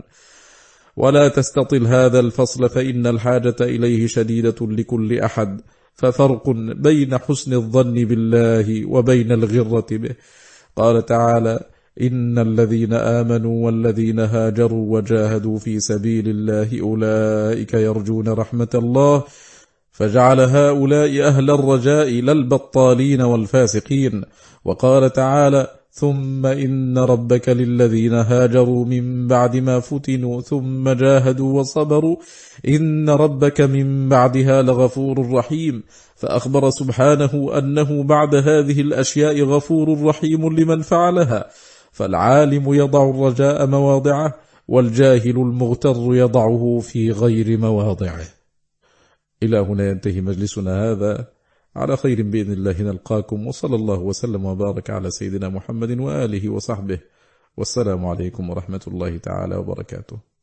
ولا تستطل هذا الفصل فإن الحاجة إليه شديدة لكل أحد، ففرق بين حسن الظن بالله وبين الغرة به. قال تعالى: إن الذين آمنوا والذين هاجروا وجاهدوا في سبيل الله أولئك يرجون رحمة الله، فجعل هؤلاء أهل الرجاء لا البطالين والفاسقين. وقال تعالى: ثم إن ربك للذين هاجروا من بعد ما فتنوا ثم جاهدوا وصبروا إن ربك من بعدها لغفور رحيم، فأخبر سبحانه أنه بعد هذه الأشياء غفور رحيم لمن فعلها. فالعالم يضع الرجاء مواضعه، والجاهل المغتر يضعه في غير مواضعه. إلى هنا ينتهي مجلسنا هذا، على خير بإذن الله نلقاكم، وصلى الله وسلم وبارك على سيدنا محمد وآله وصحبه، والسلام عليكم ورحمة الله تعالى وبركاته.